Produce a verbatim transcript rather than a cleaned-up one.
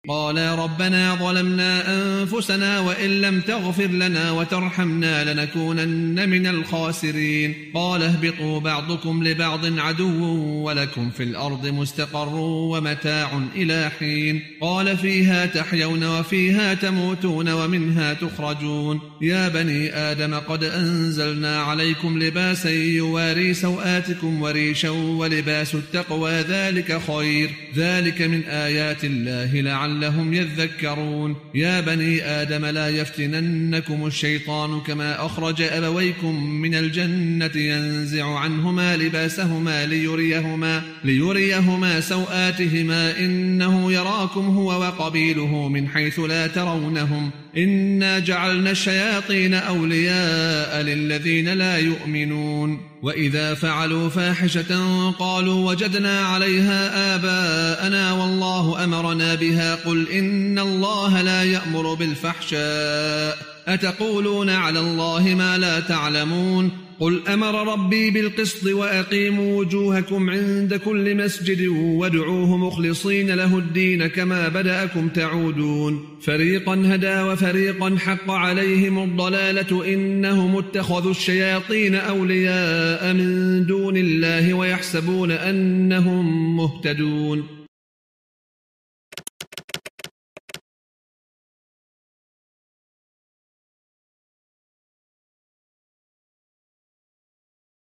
قال ربنا ظلمنا أنفسنا وإن لم تغفر لنا وترحمنا لنكونن من الخاسرين قال اهبطوا بعضكم لبعض عدو ولكم في الأرض مستقر ومتاع إلى حين قال فيها تحيون وفيها تموتون ومنها تخرجون يا بني آدم قد أنزلنا عليكم لباسا يواري سوآتكم وريشا ولباس التقوى ذلك خير ذلك من آيات الله لعلهم يذكرون يا بني آدم لا يفتننكم الشيطان كما أخرج أبويكم من الجنة ينزع عنهما لباسهما ليريهما, ليريهما سوآتهما إنه يراكم هو وقبيله من حيث لا ترونهم إنا جعلنا الشياطين أولياء للذين لا يؤمنون وإذا فعلوا فاحشة قالوا وجدنا عليها آباءنا والله أمرنا بها قل إن الله لا يأمر بالفحشاء أتقولون على الله ما لا تعلمون قل أمر ربي بالقسط وأقيموا وجوهكم عند كل مسجد وادعوه مخلصين له الدين كما بدأكم تعودون فريقا هدى وفريقا حق عليهم الضلالة إنهم اتخذوا الشياطين أولياء من دون الله ويحسبون أنهم مهتدون